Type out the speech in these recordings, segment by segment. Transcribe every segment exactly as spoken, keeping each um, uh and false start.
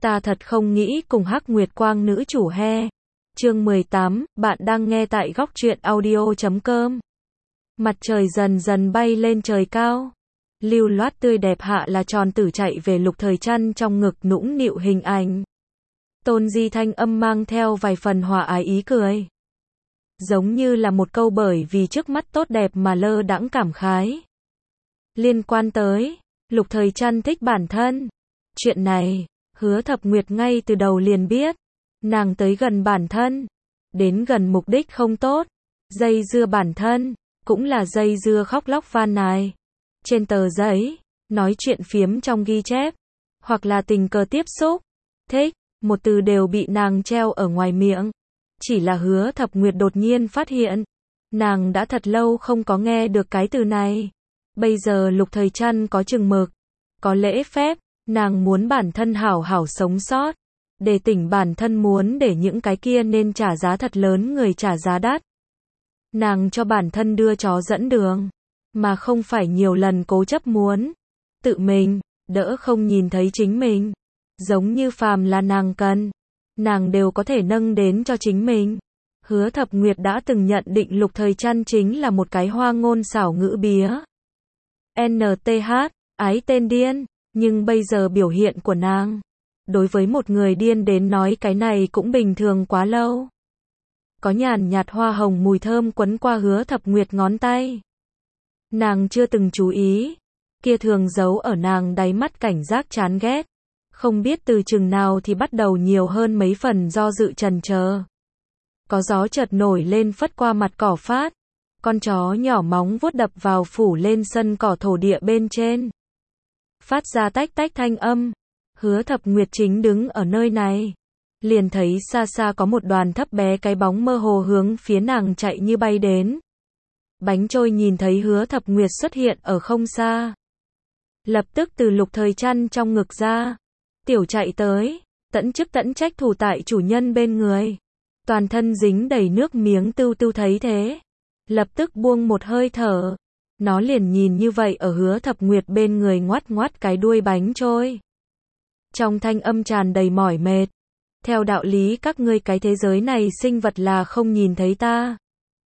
Ta thật không nghĩ cùng Hắc Nguyệt Quang nữ chủ he. Chương mười tám, bạn đang nghe tại góc truyện audio chấm com. Mặt trời dần dần bay lên trời cao. Lưu loát tươi đẹp hạ là tròn tử chạy về Lục Thời Trăn trong ngực nũng nịu hình ảnh. Tôn Di thanh âm mang theo vài phần hòa ái ý cười. Giống như là một câu bởi vì trước mắt tốt đẹp mà lơ đãng cảm khái. Liên quan tới, Lục Thời Trăn thích bản thân. Chuyện này, Hứa Thập Nguyệt ngay từ đầu liền biết. Nàng tới gần bản thân, đến gần mục đích không tốt, dây dưa bản thân, cũng là dây dưa khóc lóc van nài. Trên tờ giấy, nói chuyện phiếm trong ghi chép, hoặc là tình cờ tiếp xúc, thích, một từ đều bị nàng treo ở ngoài miệng. Chỉ là Hứa Thập Nguyệt đột nhiên phát hiện, nàng đã thật lâu không có nghe được cái từ này. Bây giờ Lục Thời Trăn có chừng mực, có lễ phép, nàng muốn bản thân hảo hảo sống sót. Để tỉnh bản thân muốn để những cái kia nên trả giá thật lớn người trả giá đắt. Nàng cho bản thân đưa chó dẫn đường, mà không phải nhiều lần cố chấp muốn tự mình, đỡ không nhìn thấy chính mình. Giống như phàm là nàng cần, nàng đều có thể nâng đến cho chính mình. Hứa Thập Nguyệt đã từng nhận định Lục Thời Trăn chính là một cái hoa ngôn xảo ngữ bía. en tê hát, ái tên điên, nhưng bây giờ biểu hiện của nàng, đối với một người điên đến nói cái này cũng bình thường quá lâu. Có nhàn nhạt hoa hồng mùi thơm quấn qua Hứa Thập Nguyệt ngón tay. Nàng chưa từng chú ý, kia thường giấu ở nàng đáy mắt cảnh giác chán ghét. Không biết từ chừng nào thì bắt đầu nhiều hơn mấy phần do dự chần chờ. Có gió chợt nổi lên phất qua mặt cỏ phát. Con chó nhỏ móng vuốt đập vào phủ lên sân cỏ thổ địa bên trên. Phát ra tách tách thanh âm. Hứa Thập Nguyệt chính đứng ở nơi này. Liền thấy xa xa có một đoàn thấp bé cái bóng mơ hồ hướng phía nàng chạy như bay đến. Bánh trôi nhìn thấy Hứa Thập Nguyệt xuất hiện ở không xa. Lập tức từ Lục Thời Trăn trong ngực ra. Tiểu chạy tới, tẫn chức tẫn trách thủ tại chủ nhân bên người. Toàn thân dính đầy nước miếng Tưu Tưu thấy thế. Lập tức buông một hơi thở. Nó liền nhìn như vậy ở Hứa Thập Nguyệt bên người ngoắt ngoắt cái đuôi bánh trôi. Trong thanh âm tràn đầy mỏi mệt. Theo đạo lý các ngươi cái thế giới này sinh vật là không nhìn thấy ta.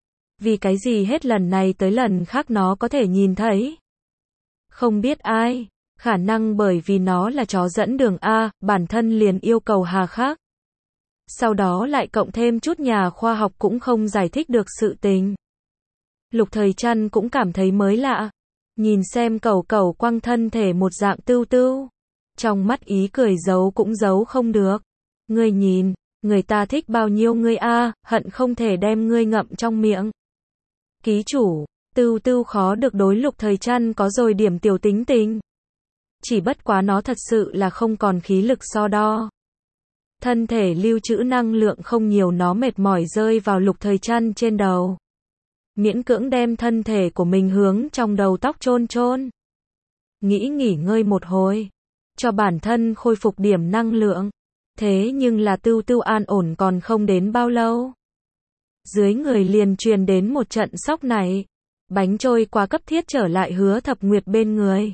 Vì cái gì hết lần này tới lần khác nó có thể nhìn thấy. Không biết ai, khả năng bởi vì nó là chó dẫn đường A, bản thân liền yêu cầu hà khắc. Sau đó lại cộng thêm chút nhà khoa học cũng không giải thích được sự tình. Lục Thời Trăn cũng cảm thấy mới lạ. Nhìn xem cẩu cẩu quăng thân thể một dạng Tưu Tưu. Trong mắt ý cười giấu cũng giấu không được. Ngươi nhìn, người ta thích bao nhiêu ngươi a, hận không thể đem ngươi ngậm trong miệng. Ký chủ, Tưu Tưu khó được đối Lục Thời Trăn có rồi điểm tiểu tính tình. Chỉ bất quá nó thật sự là không còn khí lực so đo. Thân thể lưu trữ năng lượng không nhiều, nó mệt mỏi rơi vào Lục Thời Trăn trên đầu. Miễn cưỡng đem thân thể của mình hướng trong đầu tóc chôn chôn. Nghĩ nghỉ ngơi một hồi, cho bản thân khôi phục điểm năng lượng. Thế nhưng là Tưu Tưu an ổn còn không đến bao lâu. Dưới người liền truyền đến một trận sóc này. Bánh trôi quá cấp thiết trở lại Hứa Thập Nguyệt bên người.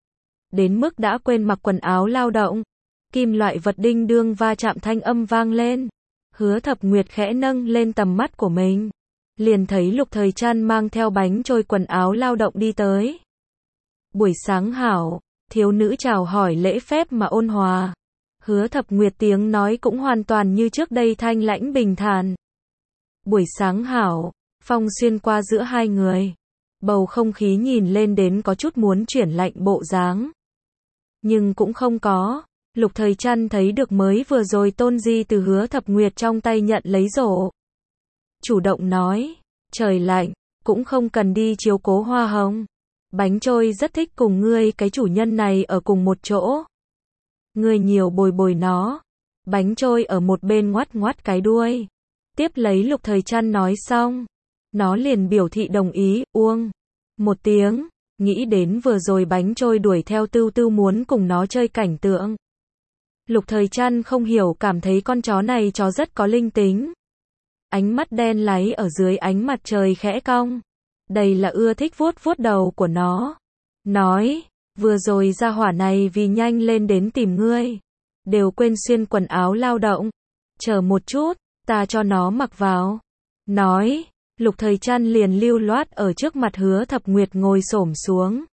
Đến mức đã quên mặc quần áo lao động. Kim loại vật đinh đương va chạm thanh âm vang lên. Hứa Thập Nguyệt khẽ nâng lên tầm mắt của mình. Liền thấy Lục Thời Trăn mang theo bánh trôi quần áo lao động đi tới. Buổi sáng hảo, thiếu nữ chào hỏi lễ phép mà ôn hòa. Hứa Thập Nguyệt tiếng nói cũng hoàn toàn như trước đây thanh lãnh bình thản. Buổi sáng hảo, phong xuyên qua giữa hai người. Bầu không khí nhìn lên đến có chút muốn chuyển lạnh bộ dáng. Nhưng cũng không có. Lục Thời Trăn thấy được mới vừa rồi Tôn Di từ Hứa Thập Nguyệt trong tay nhận lấy rổ. Chủ động nói, trời lạnh, cũng không cần đi chiếu cố hoa hồng. Bánh trôi rất thích cùng ngươi cái chủ nhân này ở cùng một chỗ. Ngươi nhiều bồi bồi nó. Bánh trôi ở một bên ngoắt ngoắt cái đuôi. Tiếp lấy Lục Thời Trăn nói xong. Nó liền biểu thị đồng ý, uông. Một tiếng, nghĩ đến vừa rồi bánh trôi đuổi theo Tưu Tưu muốn cùng nó chơi cảnh tượng. Lục Thời Trăn không hiểu cảm thấy con chó này chó rất có linh tính. Ánh mắt đen láy ở dưới ánh mặt trời khẽ cong. Đây là ưa thích vuốt vuốt đầu của nó. Nói, vừa rồi ra hỏa này vì nhanh lên đến tìm ngươi. đều quên xuyên quần áo lao động. Chờ một chút, ta cho nó mặc vào. Nói, Lục Thời Trăn liền lưu loát ở trước mặt Hứa Thập Nguyệt ngồi xổm xuống.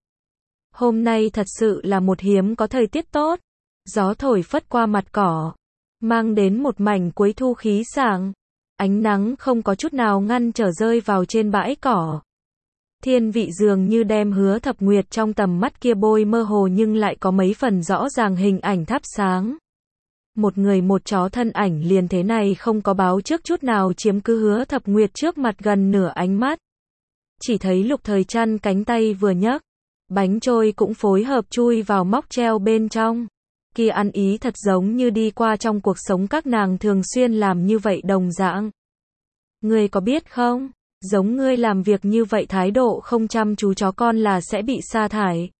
Hôm nay thật sự là một hiếm có thời tiết tốt. Gió thổi phất qua mặt cỏ, mang đến một mảnh cuối thu khí sảng. Ánh nắng không có chút nào ngăn trở rơi vào trên bãi cỏ. Thiên vị dường như đem Hứa Thập Nguyệt trong tầm mắt kia bôi mơ hồ nhưng lại có mấy phần rõ ràng hình ảnh thắp sáng. Một người một chó thân ảnh liền thế này không có báo trước chút nào chiếm cứ Hứa Thập Nguyệt trước mặt gần nửa ánh mắt. Chỉ thấy Lục Thời Trăn cánh tay vừa nhấc, bánh trôi cũng phối hợp chui vào móc treo bên trong. Kia ăn ý thật giống như đi qua trong cuộc sống các nàng thường xuyên làm như vậy đồng dạng. Ngươi có biết không, giống ngươi làm việc như vậy thái độ không chăm chú chó con là sẽ bị sa thải.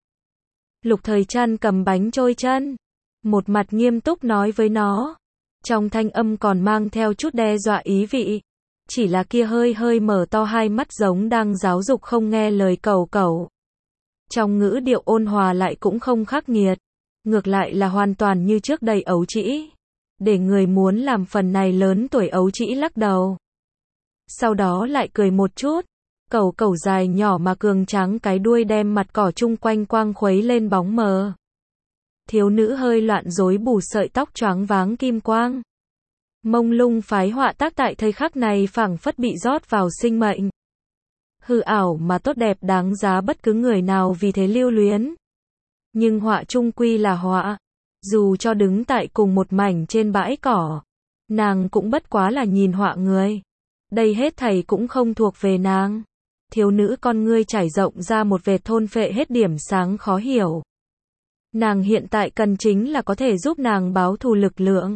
Lục Thời Trăn cầm bánh trôi chân, một mặt nghiêm túc nói với nó. Trong thanh âm còn mang theo chút đe dọa ý vị. Chỉ là kia hơi hơi mở to hai mắt giống đang giáo dục không nghe lời cẩu cẩu. Trong ngữ điệu ôn hòa lại cũng không khắc nghiệt. Ngược lại là hoàn toàn như trước đầy ấu trĩ. Để người muốn làm phần này lớn tuổi ấu trĩ lắc đầu. Sau đó lại cười một chút. Cẩu cẩu dài nhỏ mà cường tráng cái đuôi đem mặt cỏ chung quanh quang khuấy lên bóng mờ. Thiếu nữ hơi loạn rối bù sợi tóc choáng váng kim quang. Mông lung phái họa tác tại thời khắc này phảng phất bị rót vào sinh mệnh. Hư ảo mà tốt đẹp đáng giá bất cứ người nào vì thế lưu luyến. Nhưng họa chung quy là họa. Dù cho đứng tại cùng một mảnh trên bãi cỏ, nàng cũng bất quá là nhìn họa người. Đây hết thảy cũng không thuộc về nàng. Thiếu nữ con ngươi trải rộng ra một vệt thôn phệ hết điểm sáng khó hiểu. Nàng hiện tại cần chính là có thể giúp nàng báo thù lực lượng.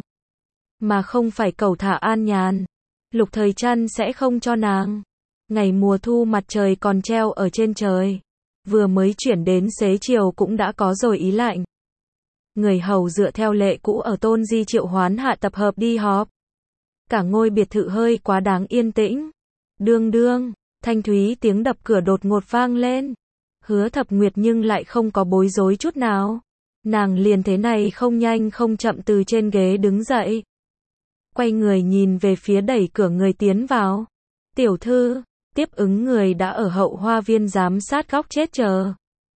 Mà không phải cầu thả an nhàn. Lục Thời Trăn sẽ không cho nàng. Ngày mùa thu mặt trời còn treo ở trên trời. Vừa mới chuyển đến xế chiều cũng đã có rồi ý lạnh. Người hầu dựa theo lệ cũ ở Tôn Di triệu hoán hạ tập hợp đi họp. Cả ngôi biệt thự hơi quá đáng yên tĩnh. Đương đương, thanh thúy tiếng đập cửa đột ngột vang lên. Hứa Thập Nguyệt nhưng lại không có bối rối chút nào. Nàng liền thế này không nhanh không chậm từ trên ghế đứng dậy. Quay người nhìn về phía đẩy cửa người tiến vào. Tiểu thư, tiếp ứng người đã ở hậu hoa viên giám sát góc chết chờ.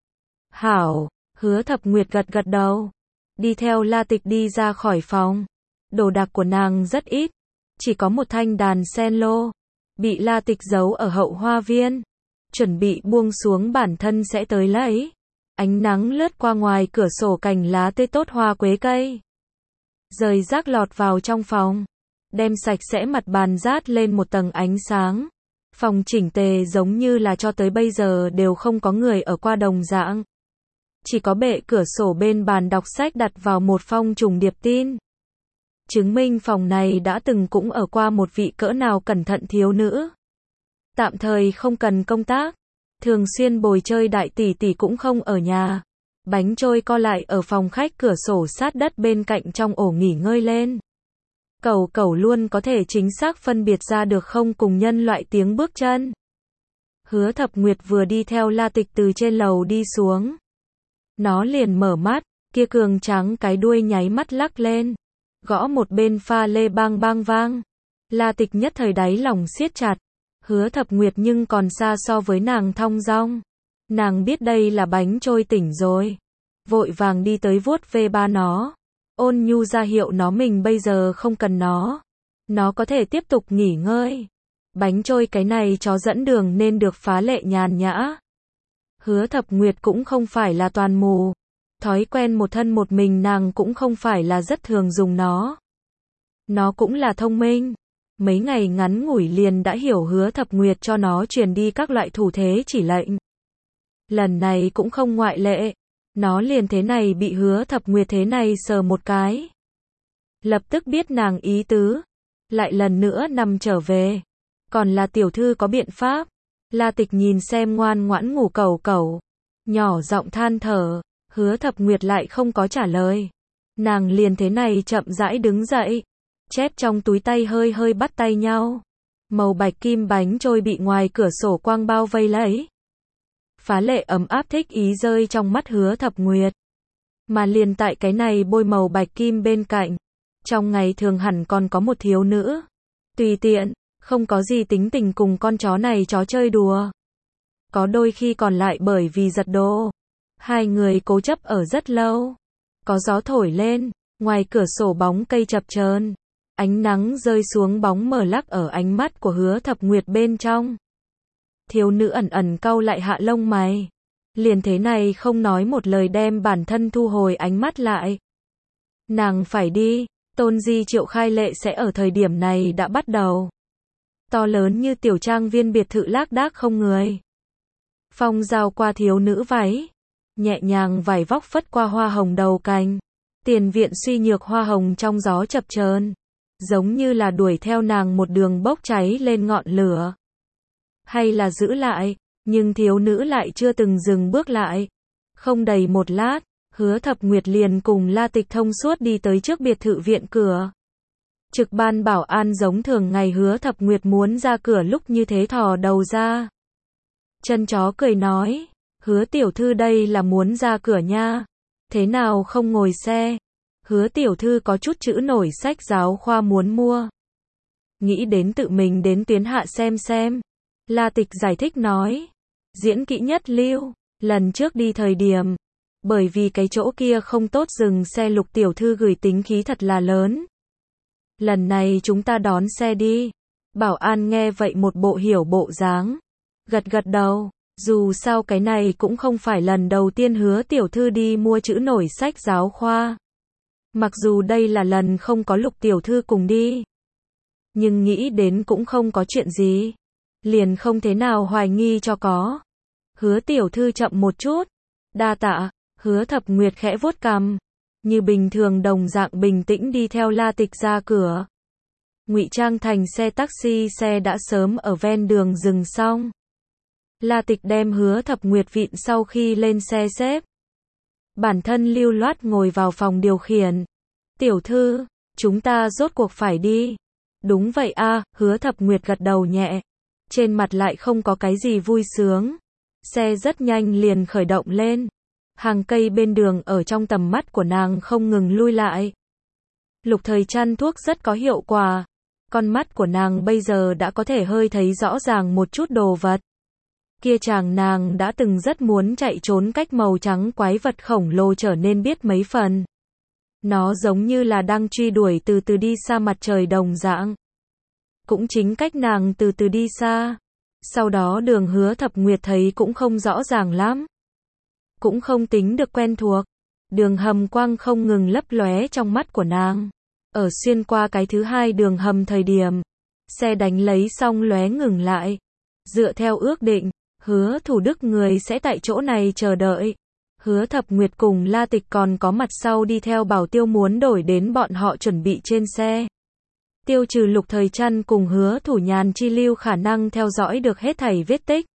Hảo, Hứa Thập Nguyệt gật gật đầu. Đi theo La Tịch đi ra khỏi phòng. Đồ đạc của nàng rất ít. Chỉ có một thanh đàn sen lô. Bị La Tịch giấu ở hậu hoa viên. Chuẩn bị buông xuống bản thân sẽ tới lấy. Ánh nắng lướt qua ngoài cửa sổ cành lá tươi tốt hoa quế cây. Rời rác lọt vào trong phòng. Đem sạch sẽ mặt bàn rát lên một tầng ánh sáng. Phòng chỉnh tề giống như là cho tới bây giờ đều không có người ở qua đồng dạng. Chỉ có bệ cửa sổ bên bàn đọc sách đặt vào một phong trùng điệp tin. Chứng minh phòng này đã từng cũng ở qua một vị cỡ nào cẩn thận thiếu nữ. Tạm thời không cần công tác. Thường xuyên bồi chơi đại tỷ tỷ cũng không ở nhà. Bánh trôi co lại ở phòng khách cửa sổ sát đất bên cạnh trong ổ nghỉ ngơi lên. Cẩu cẩu luôn có thể chính xác phân biệt ra được không cùng nhân loại tiếng bước chân. Hứa Thập Nguyệt vừa đi theo La Tịch từ trên lầu đi xuống. Nó liền mở mắt, kia cường tráng cái đuôi nháy mắt lắc lên. Gõ một bên pha lê bang bang vang. La Tịch nhất thời đáy lòng siết chặt. Hứa Thập Nguyệt nhưng còn xa so với nàng thong dong. Nàng biết đây là bánh trôi tỉnh rồi. Vội vàng đi tới vuốt ve ba nó. Ôn nhu ra hiệu nó mình bây giờ không cần nó. Nó có thể tiếp tục nghỉ ngơi. Bánh trôi cái này chó dẫn đường nên được phá lệ nhàn nhã. Hứa Thập Nguyệt cũng không phải là toàn mù. Thói quen một thân một mình nàng cũng không phải là rất thường dùng nó. Nó cũng là thông minh. Mấy ngày ngắn ngủi liền đã hiểu Hứa Thập Nguyệt cho nó truyền đi các loại thủ thế chỉ lệnh. Lần này cũng không ngoại lệ. Nó liền thế này bị Hứa Thập Nguyệt thế này sờ một cái. Lập tức biết nàng ý tứ. Lại lần nữa nằm trở về. Còn là tiểu thư có biện pháp. La Tịch nhìn xem ngoan ngoãn ngủ cẩu cẩu. Nhỏ giọng than thở. Hứa Thập Nguyệt lại không có trả lời. Nàng liền thế này chậm rãi đứng dậy. Chép trong túi tay hơi hơi bắt tay nhau. Màu bạch kim bánh trôi bị ngoài cửa sổ quang bao vây lấy. Phá lệ ấm áp thích ý rơi trong mắt Hứa Thập Nguyệt. Mà liền tại cái này bôi màu bạch kim bên cạnh. Trong ngày thường hẳn còn có một thiếu nữ. Tùy tiện, không có gì tính tình cùng con chó này chó chơi đùa. Có đôi khi còn lại bởi vì giật đồ. Hai người cố chấp ở rất lâu. Có gió thổi lên, ngoài cửa sổ bóng cây chập chờn. Ánh nắng rơi xuống bóng mờ lắc ở ánh mắt của Hứa Thập Nguyệt bên trong. Thiếu nữ ẩn ẩn cau lại hạ lông mày. Liền thế này không nói một lời đem bản thân thu hồi ánh mắt lại. Nàng phải đi, tôn di triệu khai lệ sẽ ở thời điểm này đã bắt đầu. To lớn như tiểu trang viên biệt thự lác đác không người. Phong giao qua thiếu nữ váy. Nhẹ nhàng vải vóc phất qua hoa hồng đầu cành. Tiền viện suy nhược hoa hồng trong gió chập chờn, giống như là đuổi theo nàng một đường bốc cháy lên ngọn lửa. Hay là giữ lại, nhưng thiếu nữ lại chưa từng dừng bước lại. Không đầy một lát, Hứa Thập Nguyệt liền cùng La Tịch thông suốt đi tới trước biệt thự viện cửa. Trực ban bảo an giống thường ngày Hứa Thập Nguyệt muốn ra cửa lúc như thế thò đầu ra. Chân chó cười nói, Hứa tiểu thư đây là muốn ra cửa nha. Thế nào không ngồi xe? Hứa tiểu thư có chút chữ nổi sách giáo khoa muốn mua. Nghĩ đến tự mình đến tuyến hạ xem xem. La Tịch giải thích nói. Diễn kỹ nhất lưu, lần trước đi thời điểm. Bởi vì cái chỗ kia không tốt dừng xe Lục tiểu thư gửi tính khí thật là lớn. Lần này chúng ta đón xe đi. Bảo an nghe vậy một bộ hiểu bộ dáng. Gật gật đầu. Dù sao cái này cũng không phải lần đầu tiên Hứa tiểu thư đi mua chữ nổi sách giáo khoa. Mặc dù đây là lần không có Lục tiểu thư cùng đi. Nhưng nghĩ đến cũng không có chuyện gì. Liền không thế nào hoài nghi cho có. Hứa tiểu thư chậm một chút. Đa tạ, Hứa Thập Nguyệt khẽ vuốt cằm. Như bình thường đồng dạng bình tĩnh đi theo La Tịch ra cửa. Ngụy trang thành xe taxi, xe đã sớm ở ven đường dừng xong. La Tịch đem Hứa Thập Nguyệt vịn sau khi lên xe xếp. Bản thân lưu loát ngồi vào phòng điều khiển. Tiểu thư, chúng ta rốt cuộc phải đi. Đúng vậy a, Hứa Thập Nguyệt gật đầu nhẹ. Trên mặt lại không có cái gì vui sướng. Xe rất nhanh liền khởi động lên. Hàng cây bên đường ở trong tầm mắt của nàng không ngừng lui lại. Lục Thời Trăn thuốc rất có hiệu quả. Con mắt của nàng bây giờ đã có thể hơi thấy rõ ràng một chút đồ vật. Kia chàng nàng đã từng rất muốn chạy trốn cách màu trắng quái vật khổng lồ trở nên biết mấy phần. Nó giống như là đang truy đuổi từ từ đi xa mặt trời đồng dạng. Cũng chính cách nàng từ từ đi xa. Sau đó đường Hứa Thập Nguyệt thấy cũng không rõ ràng lắm. Cũng không tính được quen thuộc. Đường hầm quang không ngừng lấp lóe trong mắt của nàng. Ở xuyên qua cái thứ hai đường hầm thời điểm. Xe đánh lấy xong lóe ngừng lại. Dựa theo ước định, Hứa Thủ Đức người sẽ tại chỗ này chờ đợi. Hứa Thập Nguyệt cùng La Tịch còn có mặt sau đi theo bảo tiêu muốn đổi đến bọn họ chuẩn bị trên xe. Tiêu trừ Lục Thời Trăn cùng Hứa Thủ Nhàn chi lưu khả năng theo dõi được hết thảy vết tích.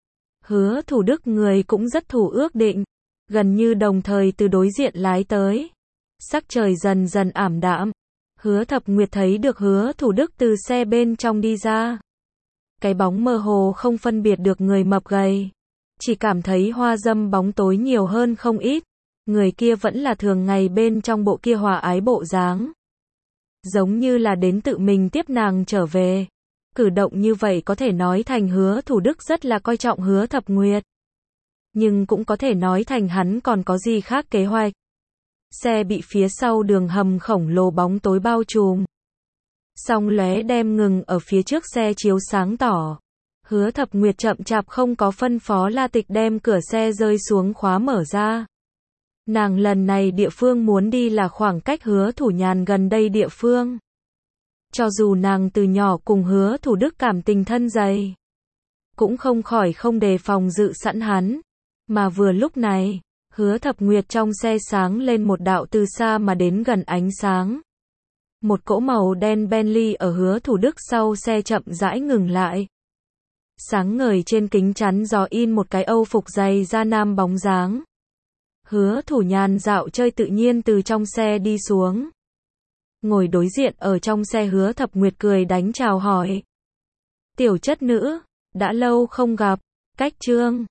Hứa Thủ Đức người cũng rất thủ ước định, gần như đồng thời từ đối diện lái tới. Sắc trời dần dần ảm đạm. Hứa Thập Nguyệt thấy được Hứa Thủ Đức từ xe bên trong đi ra. Cái bóng mơ hồ không phân biệt được người mập gầy. Chỉ cảm thấy hoa dâm bóng tối nhiều hơn không ít. Người kia vẫn là thường ngày bên trong bộ kia hòa ái bộ dáng. Giống như là đến tự mình tiếp nàng trở về. Cử động như vậy có thể nói thành Hứa Thủ Đức rất là coi trọng Hứa Thập Nguyệt. Nhưng cũng có thể nói thành hắn còn có gì khác kế hoạch. Xe bị phía sau đường hầm khổng lồ bóng tối bao trùm. Song lóe đem ngừng ở phía trước xe chiếu sáng tỏ. Hứa Thập Nguyệt chậm chạp không có phân phó La Tịch đem cửa xe rơi xuống khóa mở ra. Nàng lần này địa phương muốn đi là khoảng cách Hứa Thủ Nhàn gần đây địa phương. Cho dù nàng từ nhỏ cùng Hứa Thủ Đức cảm tình thân dày, cũng không khỏi không đề phòng dự sẵn hắn. Mà vừa lúc này, Hứa Thập Nguyệt trong xe sáng lên một đạo từ xa mà đến gần ánh sáng. Một cỗ màu đen Bentley ở Hứa Thủ Đức sau xe chậm rãi ngừng lại. Sáng ngời trên kính chắn gió in một cái âu phục dày da nam bóng dáng. Hứa Thủ Nhàn dạo chơi tự nhiên từ trong xe đi xuống. Ngồi đối diện ở trong xe Hứa Thập Nguyệt cười đánh chào hỏi. Tiểu chất nữ, đã lâu không gặp, cách trương.